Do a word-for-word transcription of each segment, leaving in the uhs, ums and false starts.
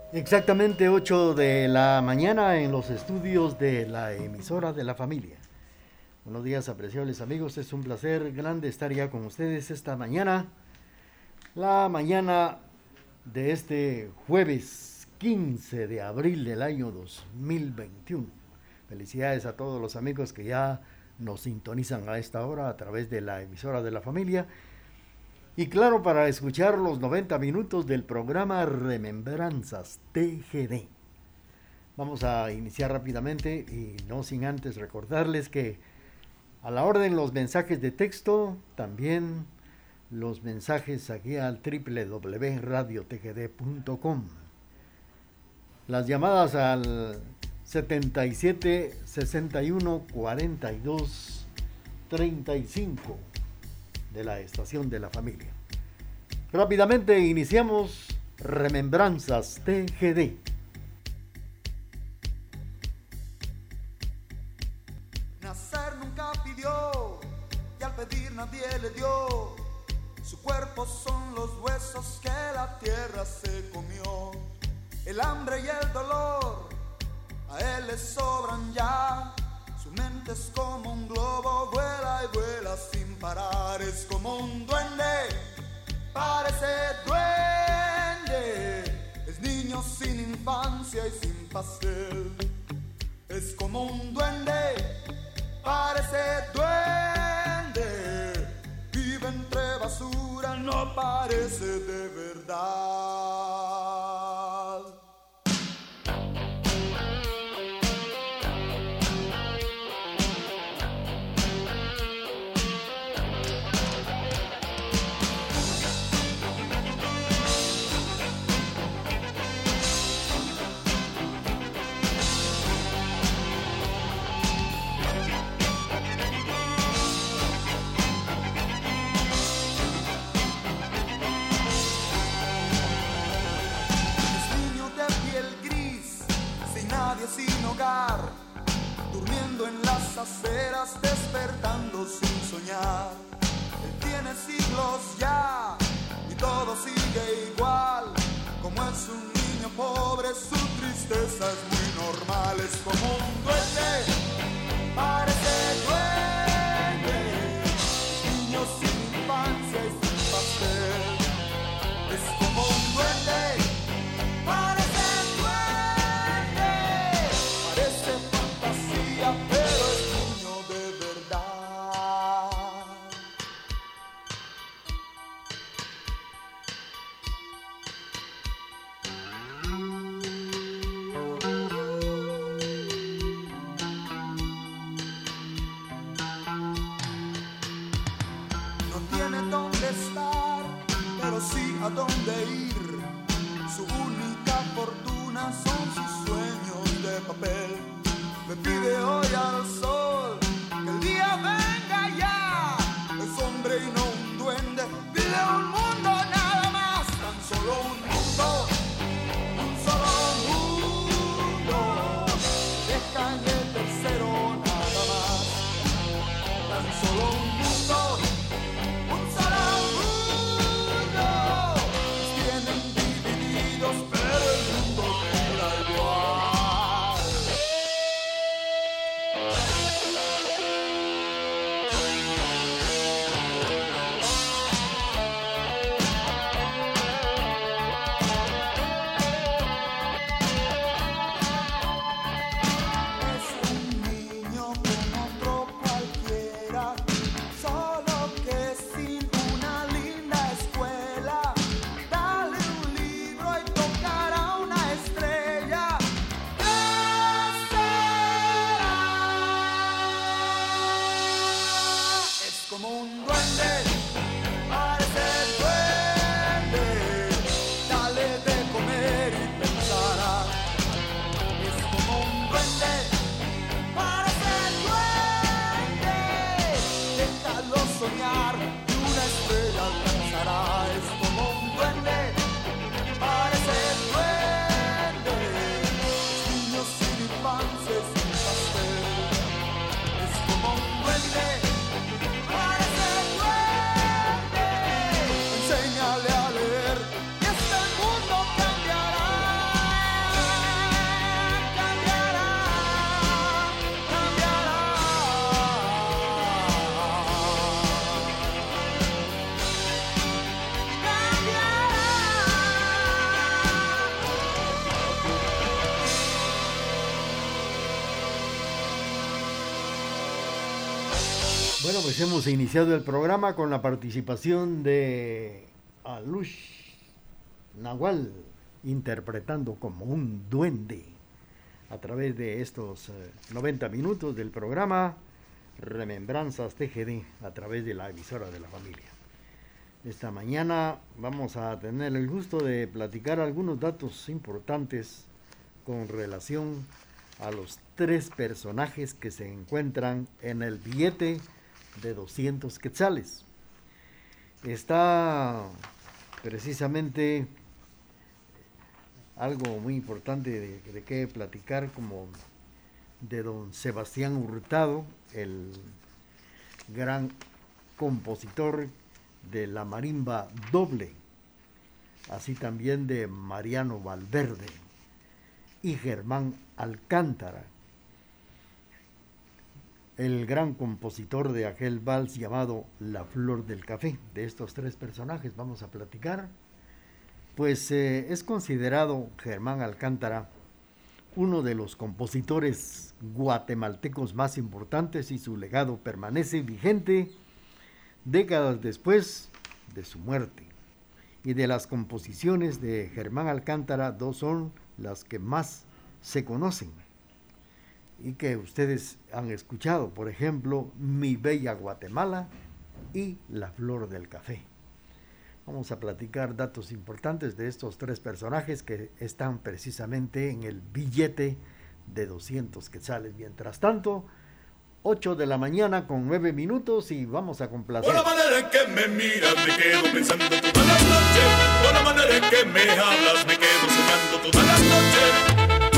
Exactamente ocho de la mañana en los estudios de la emisora de la familia. Buenos días, apreciables amigos. Es un placer grande estar ya con ustedes esta mañana. La mañana de este jueves quince de abril del año dos mil veintiuno. Felicidades a todos los amigos que ya nos sintonizan a esta hora a través de la emisora de la familia. Y claro, para escuchar los noventa minutos del programa Remembranzas T G D. Vamos a iniciar rápidamente y no sin antes recordarles que a la orden los mensajes de texto, también los mensajes aquí al doble u doble u doble u punto radio t g d punto com. Las llamadas al setenta y siete, sesenta y uno, cuarenta y dos, treinta y cinco de la estación de la familia. Rápidamente iniciamos Remembranzas T G D. Nacer nunca pidió y al pedir nadie le dio. Su cuerpo son los huesos que la tierra se comió. El hambre y el dolor a él le sobran ya. Su mente es como un globo, vuela y vuela sin parar. Es como un duende, parece duende. Es niño sin infancia y sin pastel. Es como un duende, parece duende. Vive entre basura, no parece de verdad. Sin hogar, durmiendo en las aceras, despertando sin soñar. Él tiene siglos ya y todo sigue igual. Como es un niño pobre, su tristeza es muy normal. Es como un duende, parece duende. Niño sin infancia y sin pastel. Es como un duende, parece a dónde ir. Su única fortuna son sus sueños de papel. Le pide hoy al sol que el día venga ya. Es hombre y no un duende. Pide un mundo nada más. Tan solo un mundo, un solo mundo. Deja en el tercero nada más. Tan solo un mundo, un solo mundo. Pero el mundo queda igual. Bueno, pues hemos iniciado el programa con la participación de Alush Nahual, interpretando como un duende a través de estos eh, noventa minutos del programa Remembranzas T G D a través de la emisora de la familia. Esta mañana vamos a tener el gusto de platicar algunos datos importantes con relación a los tres personajes que se encuentran en el billete de doscientos quetzales. Está precisamente algo muy importante de, de qué platicar, como de don Sebastián Hurtado, el gran compositor de la marimba doble, así también de Mariano Valverde y Germán Alcántara, el gran compositor de aquel vals llamado La Flor del Café. De estos tres personajes vamos a platicar. Pues eh, es considerado Germán Alcántara uno de los compositores guatemaltecos más importantes, y su legado permanece vigente décadas después de su muerte. Y de las composiciones de Germán Alcántara, dos son las que más se conocen y que ustedes han escuchado, por ejemplo, Mi Bella Guatemala y La Flor del Café. Vamos a platicar datos importantes de estos tres personajes que están precisamente en el billete de doscientos quetzales. Mientras tanto, ocho de la mañana con nueve minutos y vamos a complacer. Por la manera en que me miras me quedo pensando todas las noches. Por la manera en que me hablas me quedo soñando todas las noches.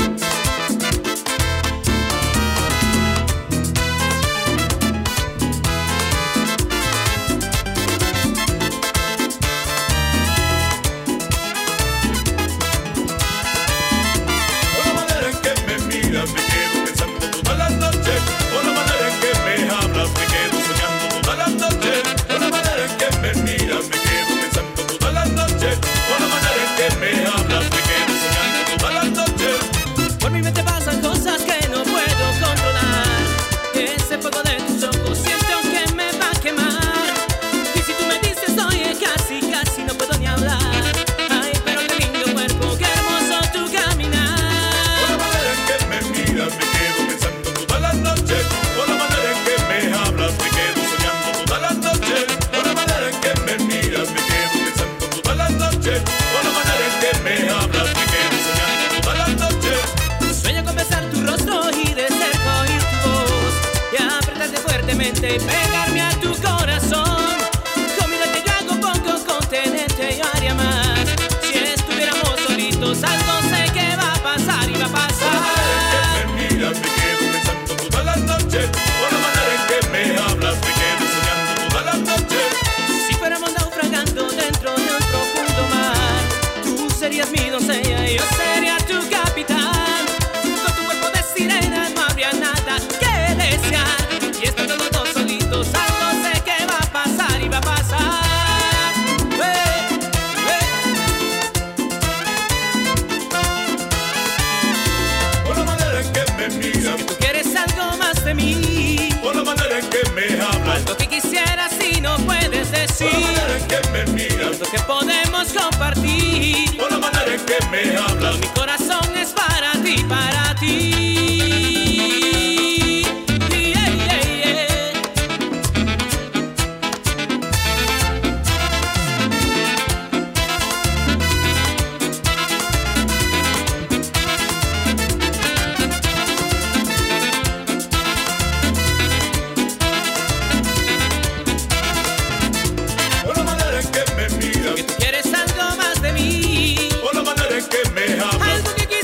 Y pegarme a tu corazón, comida que yo hago poco, contenerte yo haría más. Si estuviéramos solitos, algo sé que va a pasar y va a pasar. Por la manera en que me miras me quedo pensando todas las noches. Por la manera en que me hablas me quedo soñando todas las noches. Si fuéramos naufragando dentro de un profundo mar, tú serías mi doncella y yo sería tu capitán. Con tu cuerpo de sirena no habría nada que desear. Y estando los dos solitos, algo sé que va a pasar y va a pasar. Hey, hey. Por la manera en que me miras, Si tú quieres algo más de mí, por la manera en que me hablas, algo que quisieras y no puedes decir, por la manera en que me miras, algo que podemos compartir, por la manera en que me hablas, mi corazón es para ti, para ti. que me miras, Que tú quieres algo más de mí, por la manera en que me hablas, algo que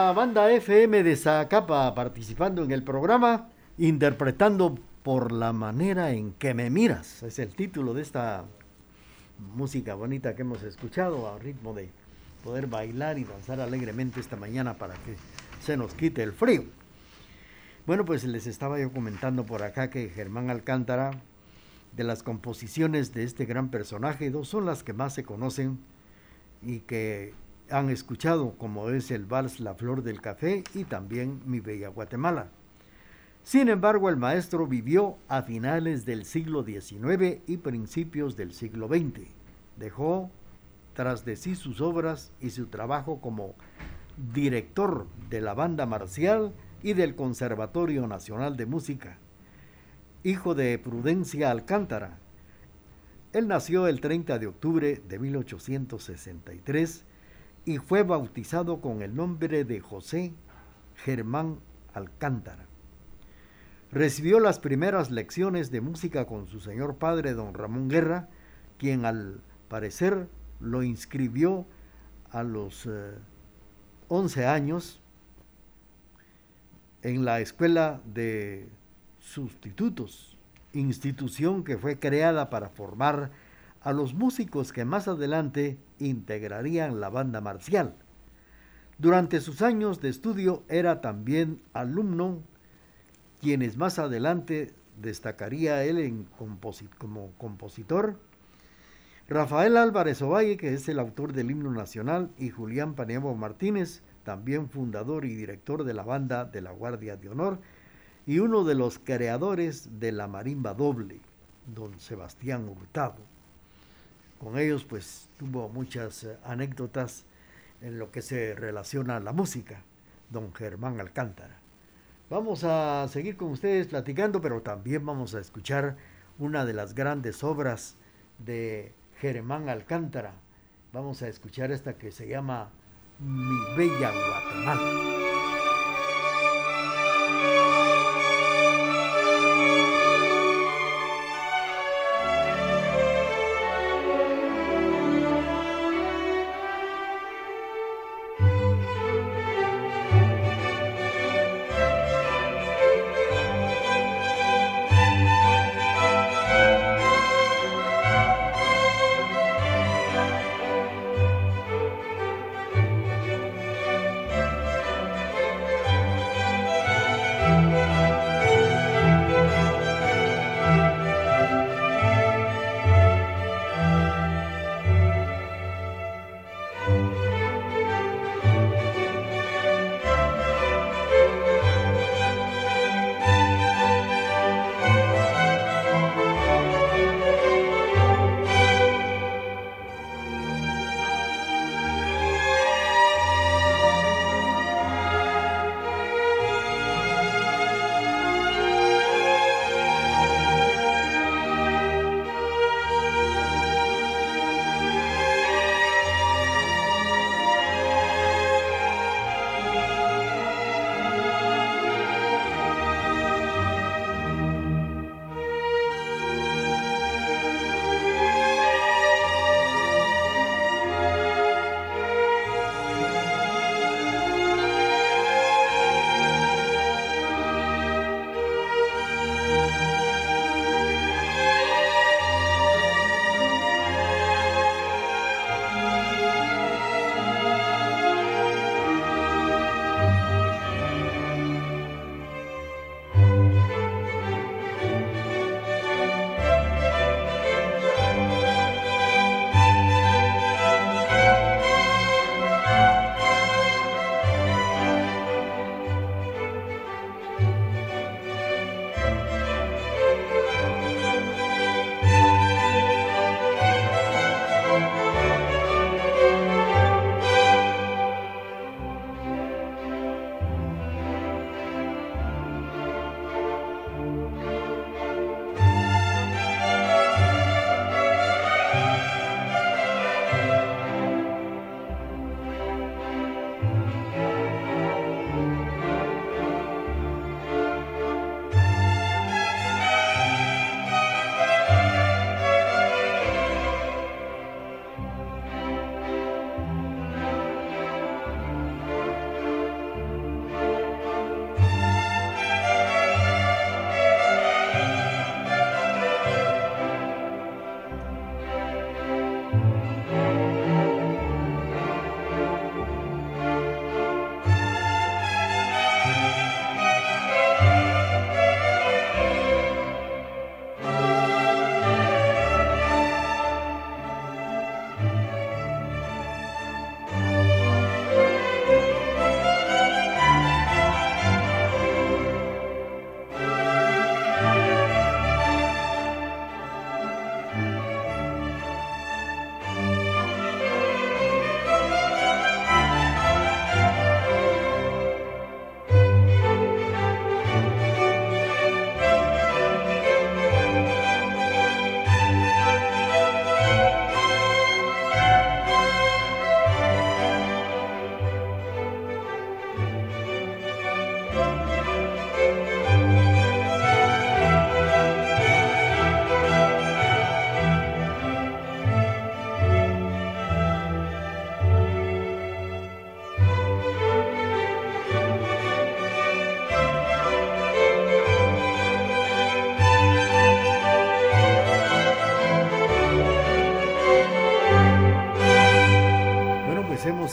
la banda F M de Zacapa participando en el programa, interpretando Por la manera en que me miras. Es el título de esta música bonita que hemos escuchado, a ritmo de poder bailar y danzar alegremente esta mañana para que se nos quite el frío. Bueno, pues les estaba yo comentando por acá que Germán Alcántara, de las composiciones de este gran personaje, dos son las que más se conocen y que han escuchado, como es el vals La Flor del Café y también Mi Bella Guatemala. Sin embargo, el maestro vivió a finales del siglo diecinueve y principios del siglo veinte. Dejó tras de sí sus obras y su trabajo como director de la Banda Marcial y del Conservatorio Nacional de Música. Hijo de Prudencia Alcántara, él nació el treinta de octubre de mil ochocientos sesenta y tres y fue bautizado con el nombre de José Germán Alcántara. Recibió las primeras lecciones de música con su señor padre, don Ramón Guerra, quien al parecer lo inscribió a los eh, once años en la Escuela de Sustitutos, institución que fue creada para formar a los músicos que más adelante integrarían la Banda Marcial. Durante sus años de estudio era también alumno, quienes más adelante destacaría él en composi- como compositor, Rafael Álvarez Ovalle, que es el autor del himno nacional, y Julián Paniagua Martínez, también fundador y director de la banda de la Guardia de Honor, y uno de los creadores de la marimba doble, don Sebastián Hurtado. Con ellos pues tuvo muchas eh, anécdotas en lo que se relaciona a la música, don Germán Alcántara. Vamos a seguir con ustedes platicando, pero también vamos a escuchar una de las grandes obras de Germán Alcántara. Vamos a escuchar esta que se llama Mi Bella Guatemala.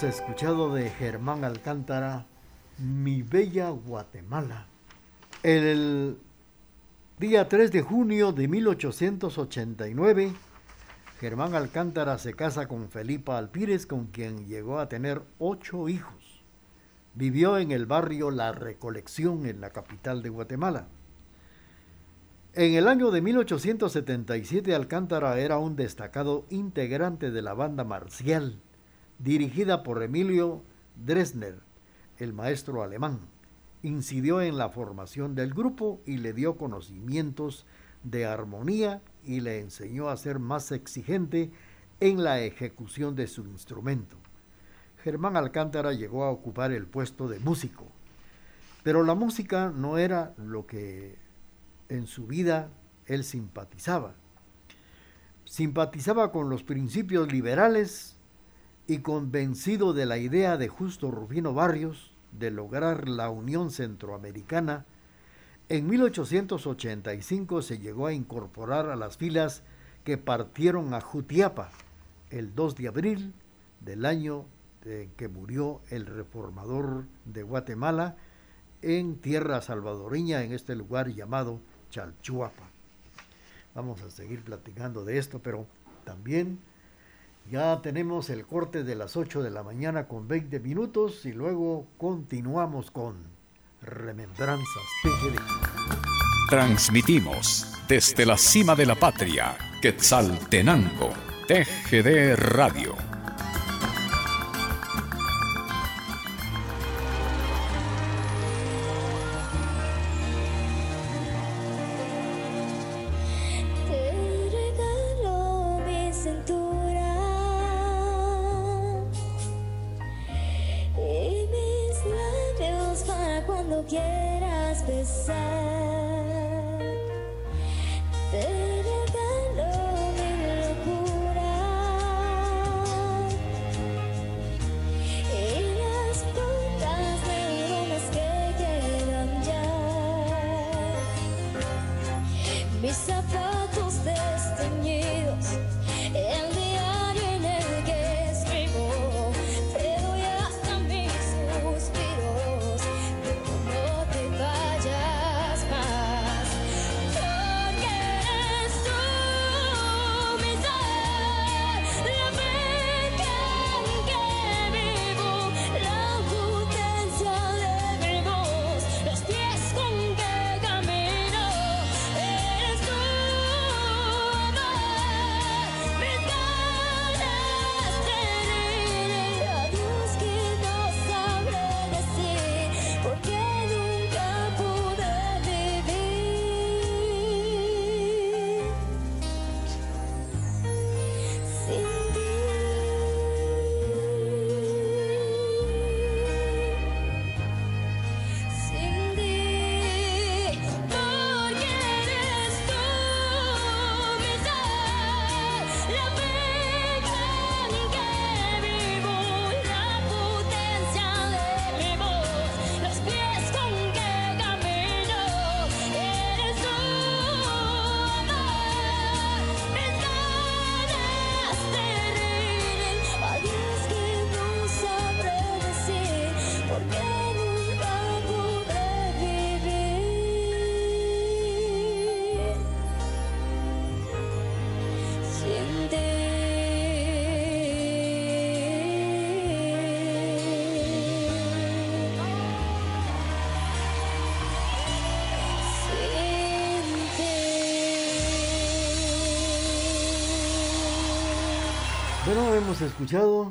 escuchado de Germán Alcántara, Mi Bella Guatemala. El día tres de junio de mil ochocientos ochenta y nueve, Germán Alcántara se casa con Felipa Alpírez, con quien llegó a tener ocho hijos. Vivió en el barrio La Recolección, en la capital de Guatemala. En el año de mil ochocientos setenta y siete, Alcántara era un destacado integrante de la banda marcial, dirigida por Emilio Dresner, el maestro alemán. Incidió en la formación del grupo y le dio conocimientos de armonía y le enseñó a ser más exigente en la ejecución de su instrumento. Germán Alcántara llegó a ocupar el puesto de músico, pero la música no era lo que en su vida él simpatizaba. Simpatizaba con los principios liberales y convencido de la idea de Justo Rufino Barrios de lograr la Unión Centroamericana, en mil ochocientos ochenta y cinco se llegó a incorporar a las filas que partieron a Jutiapa el dos de abril del año en que murió el reformador de Guatemala en tierra salvadoreña, en este lugar llamado Chalchuapa. Vamos a seguir platicando de esto, pero también ya tenemos el corte de las ocho de la mañana con veinte minutos y luego continuamos con Remembranzas T G D. Transmitimos desde la cima de la patria, Quetzaltenango, T G D Radio. Bueno, hemos escuchado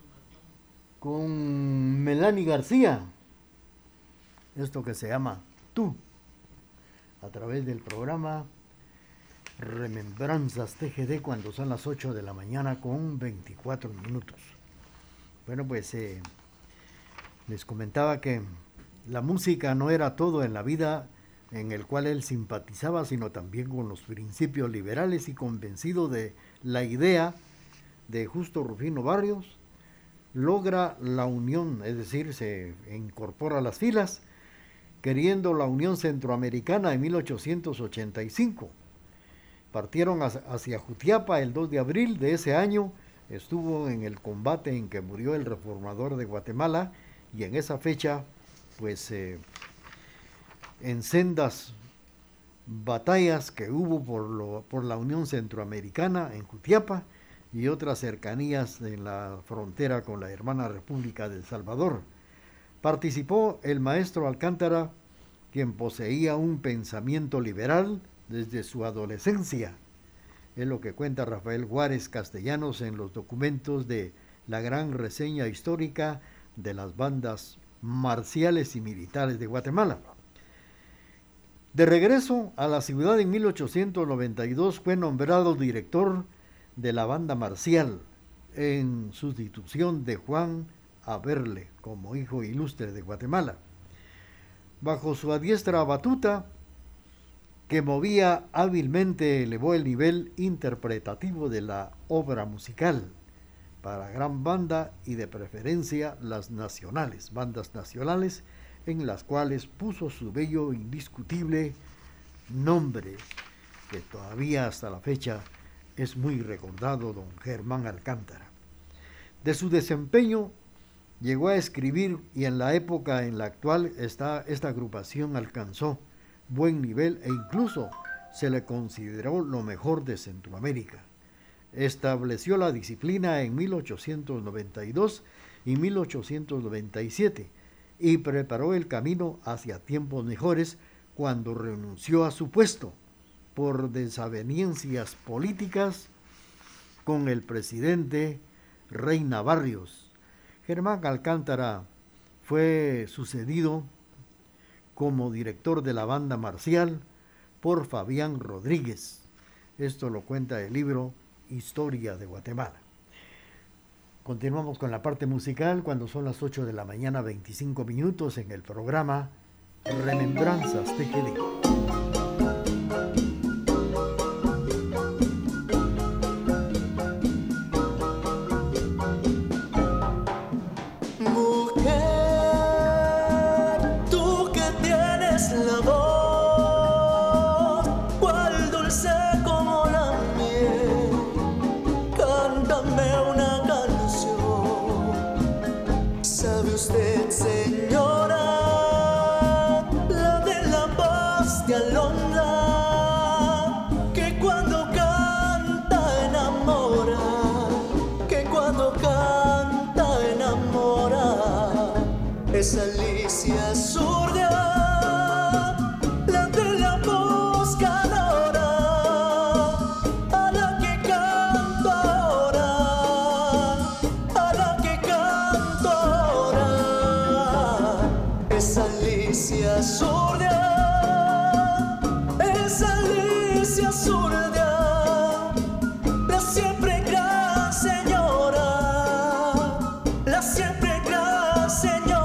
con Melanie García esto que se llama Tú, a través del programa Remembranzas T G D, cuando son las ocho de la mañana con veinticuatro minutos. Bueno, pues eh, les comentaba que la música no era todo en la vida en el cual él simpatizaba, sino también con los principios liberales, y convencido de la idea de Justo Rufino Barrios, logra la unión, es decir, se incorpora a las filas, queriendo la Unión Centroamericana en mil ochocientos ochenta y cinco. Partieron hacia Jutiapa el dos de abril de ese año estuvo en el combate en que murió el reformador de Guatemala, y en esa fecha, pues, eh, en sendas batallas que hubo por, lo, por la Unión Centroamericana en Jutiapa y otras cercanías en la frontera con la hermana República de El Salvador. Participó el maestro Alcántara, quien poseía un pensamiento liberal desde su adolescencia. Es lo que cuenta Rafael Juárez Castellanos en los documentos de la gran reseña histórica de las bandas marciales y militares de Guatemala. De regreso a la ciudad en mil ochocientos noventa y dos fue nombrado director de la banda marcial en sustitución de Juan Aberle como hijo ilustre de Guatemala. Bajo su adiestra batuta, que movía hábilmente, elevó el nivel interpretativo de la obra musical para gran banda y de preferencia las nacionales, bandas nacionales, en las cuales puso su bello indiscutible nombre, que todavía hasta la fecha es muy recordado, don Germán Alcántara. De su desempeño llegó a escribir, y en la época en la actual esta, esta agrupación alcanzó buen nivel e incluso se le consideró lo mejor de Centroamérica. Estableció la disciplina en mil ochocientos noventa y dos y mil ochocientos noventa y siete y preparó el camino hacia tiempos mejores cuando renunció a su puesto por desavenencias políticas con el presidente Reina Barrios. Germán Alcántara fue sucedido como director de la banda marcial por Fabián Rodríguez. Esto lo cuenta el libro Historia de Guatemala. Continuamos con la parte musical cuando son las ocho de la mañana, veinticinco minutos, en el programa Remembranzas T G D. Es Alicia Zurdia, la de la voz canora, a la que canto ahora, a la que canto ahora. Es Alicia Zurdia, es Alicia Zurdia, la siempre gran señora, la siempre gran señora.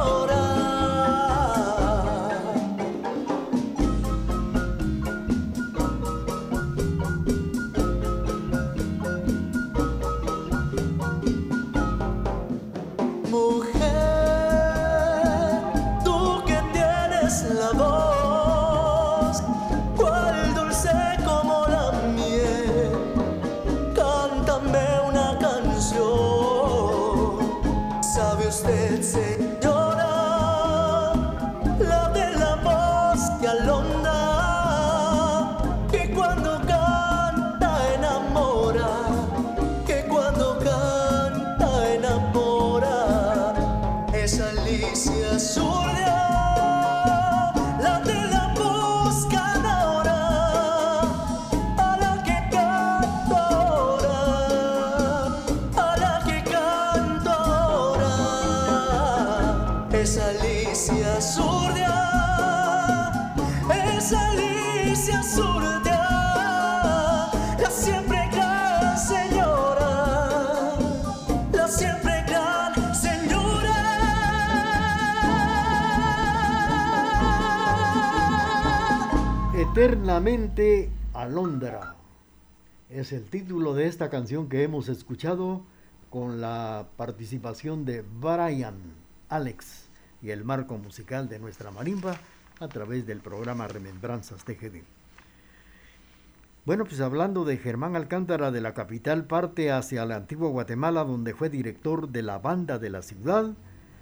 Eternamente Alondra es el título de esta canción que hemos escuchado, con la participación de Brian Alex y el marco musical de nuestra marimba a través del programa Remembranzas T G D. Bueno, pues hablando de Germán Alcántara, de la capital parte hacia la antigua Guatemala, donde fue director de la banda de la ciudad.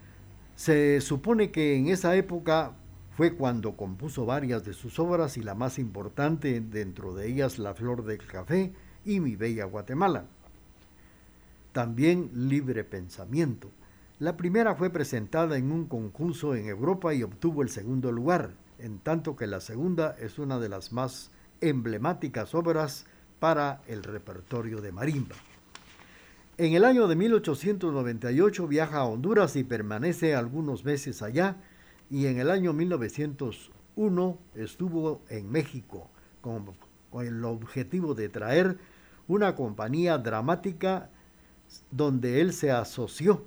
Se supone que en esa época fue cuando compuso varias de sus obras y la más importante dentro de ellas La Flor del Café y Mi Bella Guatemala. También Libre Pensamiento. La primera fue presentada en un concurso en Europa y obtuvo el segundo lugar, en tanto que la segunda es una de las más emblemáticas obras para el repertorio de marimba. En el año de mil ochocientos noventa y ocho viaja a Honduras y permanece algunos meses allá, y en el año mil novecientos uno estuvo en México con, con el objetivo de traer una compañía dramática donde él se asoció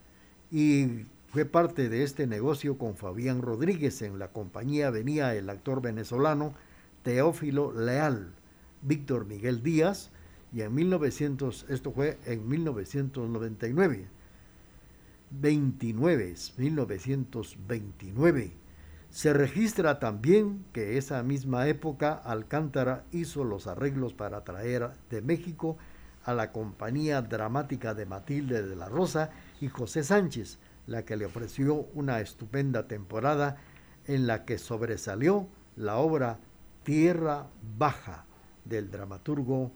y fue parte de este negocio con Fabián Rodríguez. En la compañía venía el actor venezolano Teófilo Leal, Víctor Miguel Díaz, y en mil novecientos, esto fue en mil novecientos noventa y nueve, veintinueve, mil novecientos veintinueve. Se registra también que esa misma época Alcántara hizo los arreglos para traer de México a la compañía dramática de Matilde de la Rosa y José Sánchez, la que le ofreció una estupenda temporada en la que sobresalió la obra Tierra Baja del dramaturgo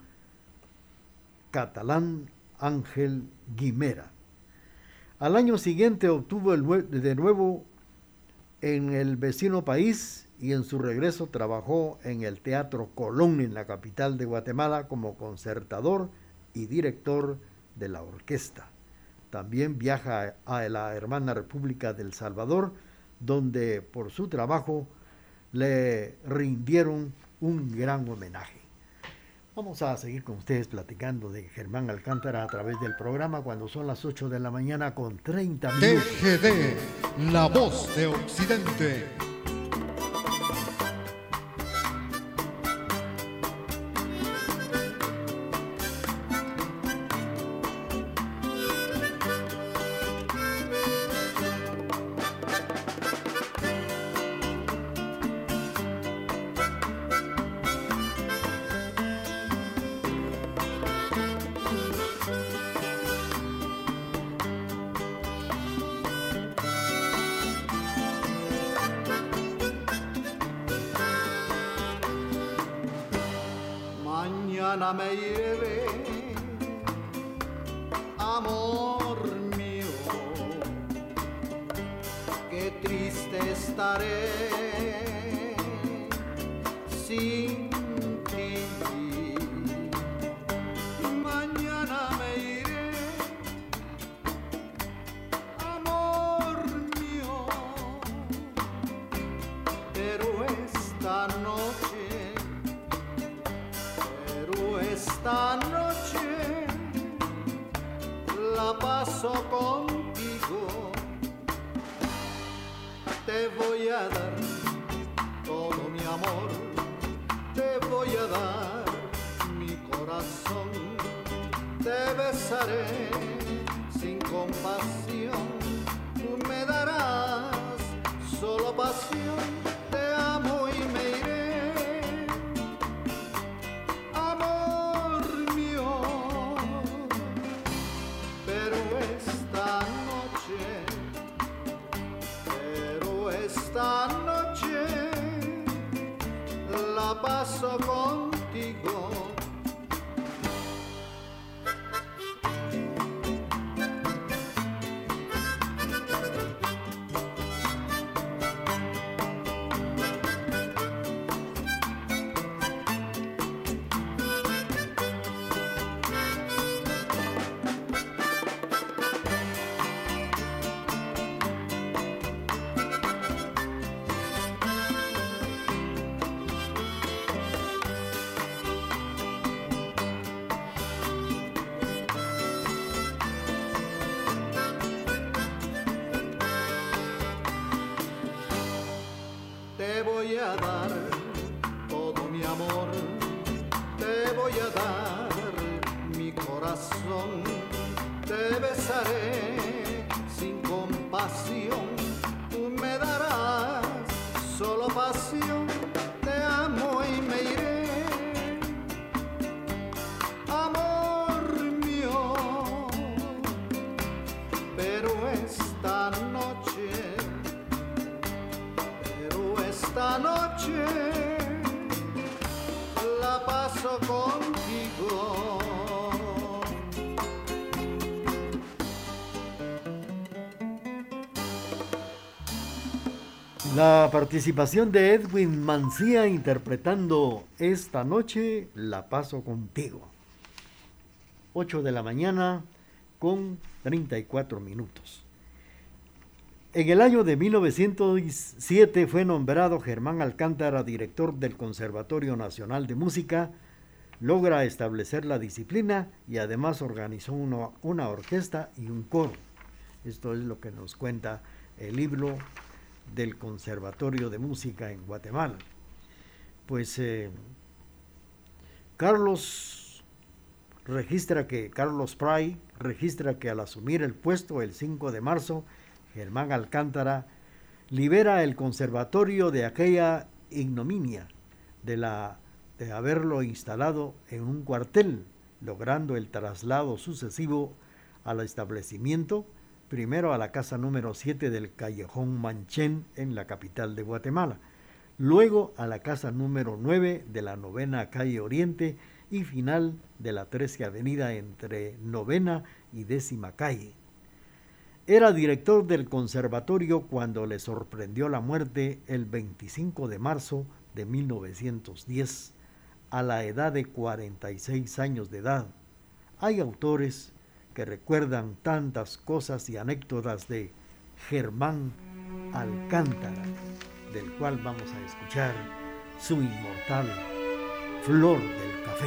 catalán Ángel Guimera. Al año siguiente obtuvo el nue- de nuevo en el vecino país y en su regreso trabajó en el Teatro Colón en la capital de Guatemala como concertador y director de la orquesta. También viaja a la hermana República del Salvador, donde por su trabajo le rindieron un gran homenaje. Vamos a seguir con ustedes platicando de Germán Alcántara a través del programa cuando son las ocho de la mañana con treinta minutos. T G D, la voz de Occidente. Mañana me iré, amor mío, qué triste estaré sin ti. Mañana me iré, amor mío, pero esta noche Esta noche la paso contigo. Te voy a dar todo mi amor, te voy a dar mi corazón. Te besaré sin compasión, tú me darás solo pasión. Te amo y me iré. Esta noche la paso contigo. Te voy a dar todo mi amor, te voy a dar mi corazón, te besaré sin compasión, tú me darás solo pasión, te amo y me iré. esta noche la paso contigo. La participación de Edwin Mancía interpretando Esta noche la paso contigo. ocho de la mañana con treinta y cuatro minutos. En el año de mil novecientos siete fue nombrado Germán Alcántara director del Conservatorio Nacional de Música. Logra establecer la disciplina y además organizó una, una orquesta y un coro. Esto es lo que nos cuenta el libro del Conservatorio de Música en Guatemala. Pues eh, Carlos registra que Carlos Pray registra que al asumir el puesto el cinco de marzo, Germán Alcántara libera el conservatorio de aquella ignominia de la de haberlo instalado en un cuartel, logrando el traslado sucesivo al establecimiento, primero a la casa número siete del Callejón Manchén en la capital de Guatemala, luego a la casa número nueve de la novena calle Oriente y final de la trece avenida entre novena y décima calle. Era director del conservatorio cuando le sorprendió la muerte el veinticinco de marzo de mil novecientos diez, a la edad de cuarenta y seis años de edad. Hay autores que recuerdan tantas cosas y anécdotas de Germán Alcántara, del cual vamos a escuchar su inmortal Flor del Café.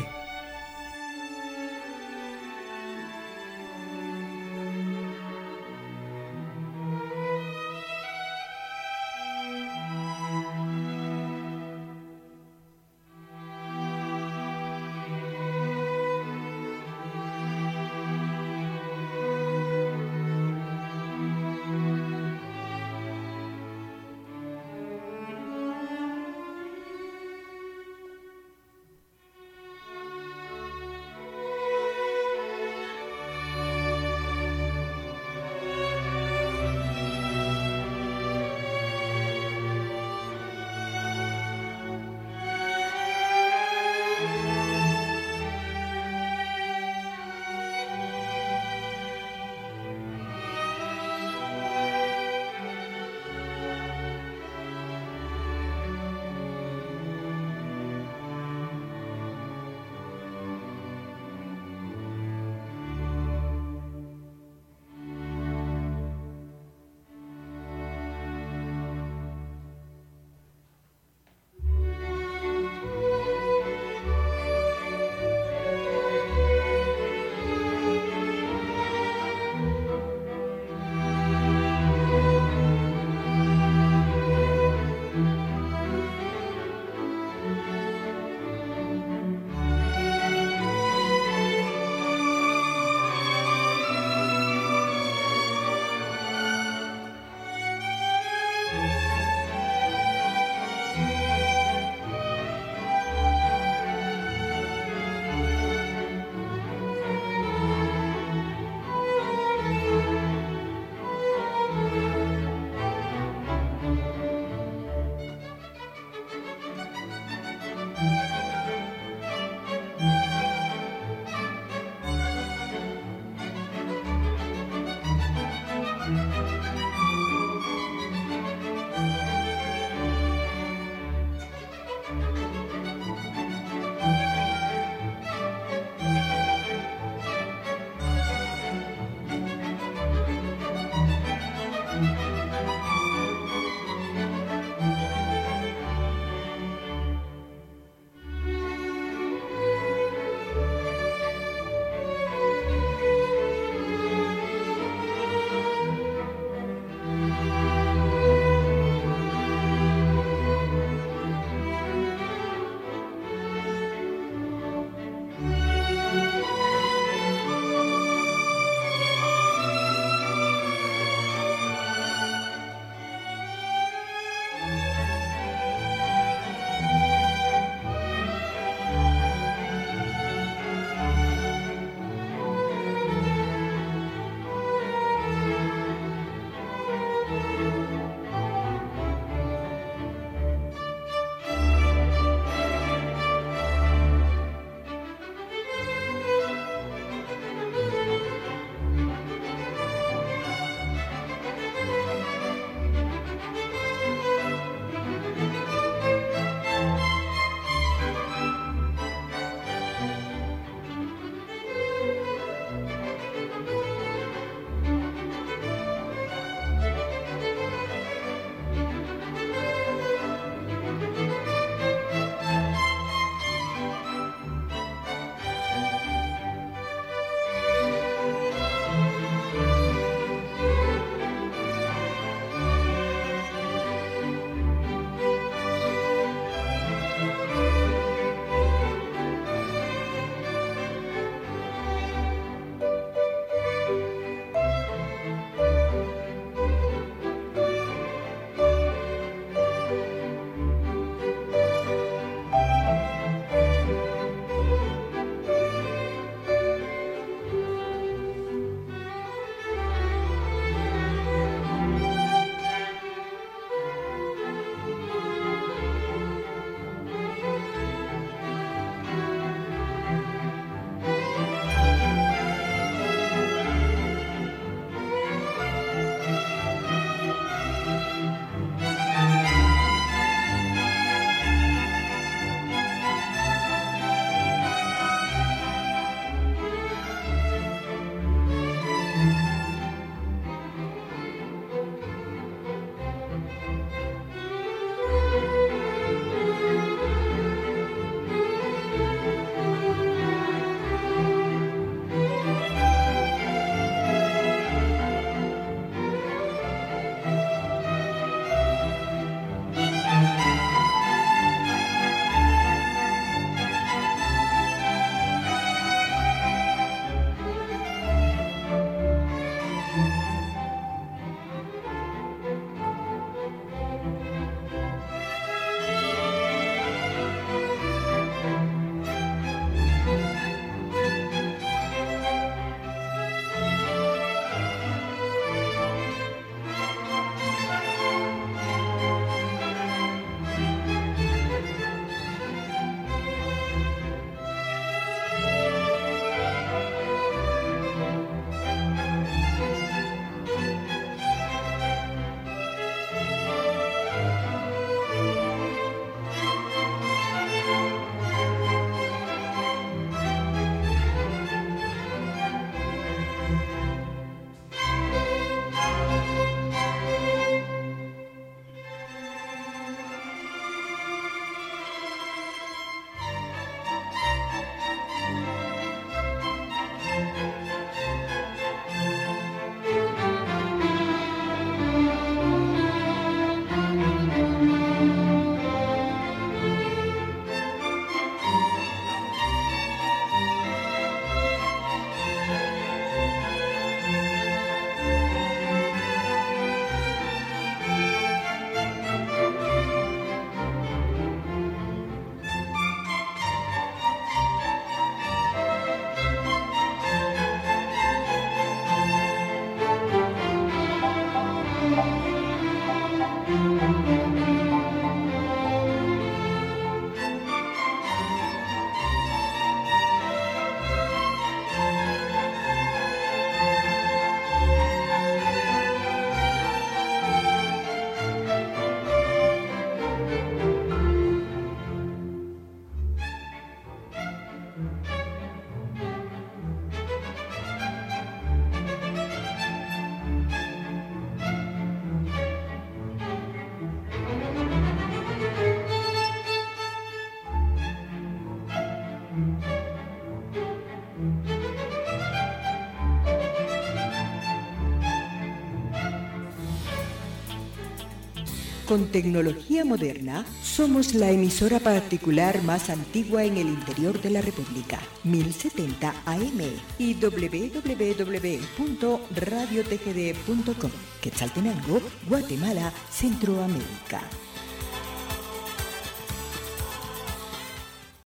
con tecnología moderna, somos la emisora particular más antigua en el interior de la República, mil setenta A M y doble u doble u doble u punto radio t g d punto com. Quetzaltenango, Guatemala, Centroamérica.